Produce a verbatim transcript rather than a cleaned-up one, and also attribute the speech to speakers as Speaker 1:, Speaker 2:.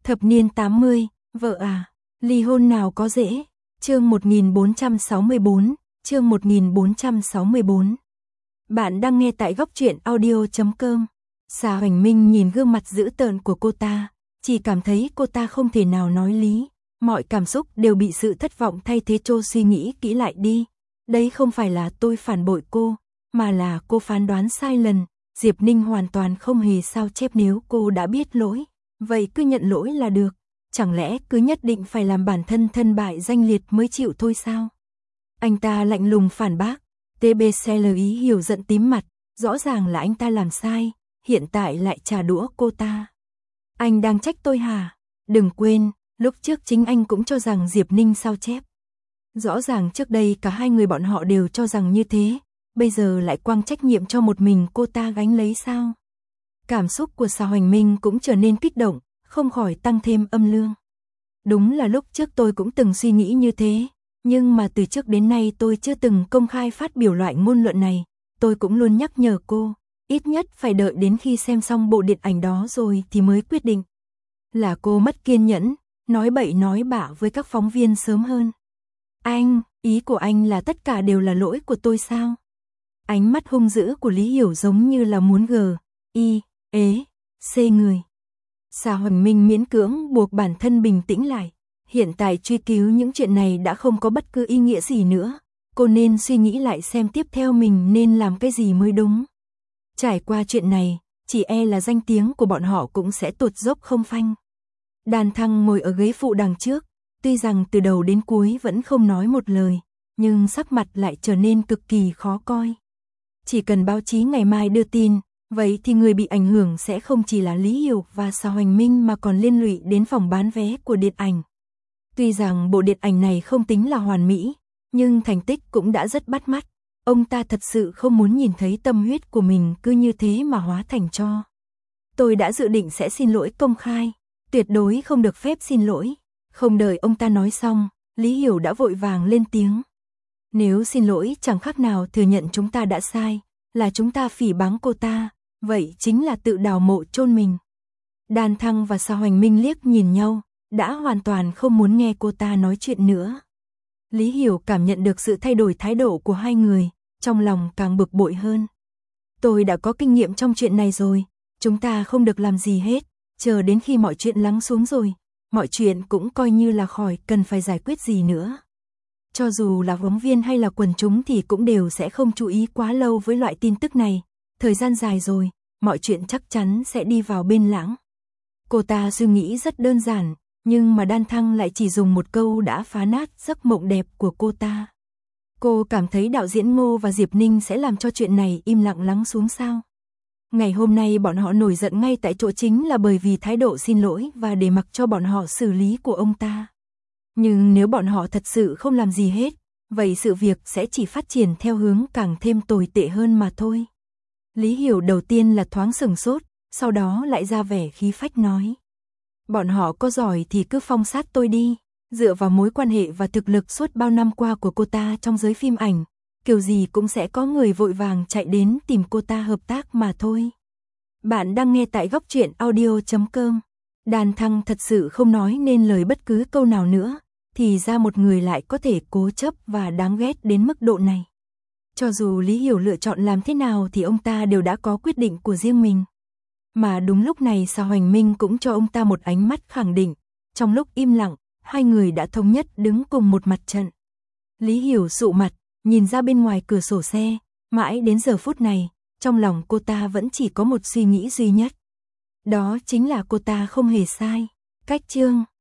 Speaker 1: Thập niên tám mươi, vợ à, ly hôn nào có dễ. Chương một nghìn bốn trăm sáu mươi tư, chương một nghìn bốn trăm sáu mươi tư. Bạn đang nghe tại góc truyện audio chấm com. Sa Hoành Minh nhìn gương mặt dữ tợn của cô ta, chỉ cảm thấy cô ta không thể nào nói lý, mọi cảm xúc đều bị sự thất vọng thay thế. Trô suy nghĩ kỹ lại đi, đấy không phải là tôi phản bội cô, mà là cô phán đoán sai lần. Diệp Ninh hoàn toàn không hề sao chép. Nếu cô đã biết lỗi, vậy cứ nhận lỗi là được, chẳng lẽ cứ nhất định phải làm bản thân thân bại danh liệt mới chịu thôi sao? Anh ta lạnh lùng phản bác. tê bê xê lờ ý hiểu giận tím mặt, rõ ràng là anh ta làm sai, hiện tại lại trả đũa cô ta. Anh đang trách tôi hả? Đừng quên, lúc trước chính anh cũng cho rằng Diệp Ninh sao chép. Rõ ràng trước đây cả hai người bọn họ đều cho rằng như thế, bây giờ lại quăng trách nhiệm cho một mình cô ta gánh lấy sao? Cảm xúc của Sa Hoành Minh cũng trở nên kích động, không khỏi tăng thêm âm lương. Đúng là lúc trước tôi cũng từng suy nghĩ như thế, nhưng mà từ trước đến nay tôi chưa từng công khai phát biểu loại ngôn luận này. Tôi cũng luôn nhắc nhở cô, ít nhất phải đợi đến khi xem xong bộ điện ảnh đó rồi thì mới quyết định. Là cô mất kiên nhẫn, nói bậy nói bạ với các phóng viên sớm hơn. Anh, ý của anh là tất cả đều là lỗi của tôi sao? Ánh mắt hung dữ của Lý Hiểu giống như là muốn gờ, y, ế, xê người. Sa Hoành Minh miễn cưỡng buộc bản thân bình tĩnh lại. Hiện tại truy cứu những chuyện này đã không có bất cứ ý nghĩa gì nữa. Cô nên suy nghĩ lại xem tiếp theo mình nên làm cái gì mới đúng. Trải qua chuyện này, chỉ e là danh tiếng của bọn họ cũng sẽ tụt dốc không phanh. Đàn Thăng ngồi ở ghế phụ đằng trước, tuy rằng từ đầu đến cuối vẫn không nói một lời, nhưng sắc mặt lại trở nên cực kỳ khó coi. Chỉ cần báo chí ngày mai đưa tin, vậy thì người bị ảnh hưởng sẽ không chỉ là Lý Hiểu và Sa Hoành Minh mà còn liên lụy đến phòng bán vé của điện ảnh. Tuy rằng bộ điện ảnh này không tính là hoàn mỹ, nhưng thành tích cũng đã rất bắt mắt. Ông ta thật sự không muốn nhìn thấy tâm huyết của mình cứ như thế mà hóa thành tro. Tôi đã dự định sẽ xin lỗi công khai, tuyệt đối không được phép xin lỗi. Không đợi ông ta nói xong, Lý Hiểu đã vội vàng lên tiếng. Nếu xin lỗi chẳng khác nào thừa nhận chúng ta đã sai, là chúng ta phỉ báng cô ta, vậy chính là tự đào mộ chôn mình. Đàn Thăng và Sa Hoành Minh liếc nhìn nhau, đã hoàn toàn không muốn nghe cô ta nói chuyện nữa. Lý Hiểu cảm nhận được sự thay đổi thái độ của hai người, trong lòng càng bực bội hơn. Tôi đã có kinh nghiệm trong chuyện này rồi, chúng ta không được làm gì hết, chờ đến khi mọi chuyện lắng xuống rồi, mọi chuyện cũng coi như là khỏi cần phải giải quyết gì nữa. Cho dù là phóng viên hay là quần chúng thì cũng đều sẽ không chú ý quá lâu với loại tin tức này, thời gian dài rồi, mọi chuyện chắc chắn sẽ đi vào bên lãng. Cô ta suy nghĩ rất đơn giản, nhưng mà Đan Thăng lại chỉ dùng một câu đã phá nát giấc mộng đẹp của cô ta. Cô cảm thấy đạo diễn Ngô và Diệp Ninh sẽ làm cho chuyện này im lặng lắng xuống sao? Ngày hôm nay bọn họ nổi giận ngay tại chỗ chính là bởi vì thái độ xin lỗi và để mặc cho bọn họ xử lý của ông ta. Nhưng nếu bọn họ thật sự không làm gì hết, vậy sự việc sẽ chỉ phát triển theo hướng càng thêm tồi tệ hơn mà thôi. Lý Hiểu đầu tiên là thoáng sửng sốt, sau đó lại ra vẻ khí phách nói. Bọn họ có giỏi thì cứ phong sát tôi đi, dựa vào mối quan hệ và thực lực suốt bao năm qua của cô ta trong giới phim ảnh, kiểu gì cũng sẽ có người vội vàng chạy đến tìm cô ta hợp tác mà thôi. Bạn đang nghe tại góc truyện audio chấm com. Đàn Thăng thật sự không nói nên lời bất cứ câu nào nữa, thì ra một người lại có thể cố chấp và đáng ghét đến mức độ này. Cho dù Lý Hiểu lựa chọn làm thế nào thì ông ta đều đã có quyết định của riêng mình. Mà đúng lúc này Sa Hoành Minh cũng cho ông ta một ánh mắt khẳng định. Trong lúc im lặng, hai người đã thống nhất đứng cùng một mặt trận. Lý Hiểu sụ mặt, nhìn ra bên ngoài cửa sổ xe, mãi đến giờ phút này, trong lòng cô ta vẫn chỉ có một suy nghĩ duy nhất. Đó chính là cô ta không hề sai. Cách chương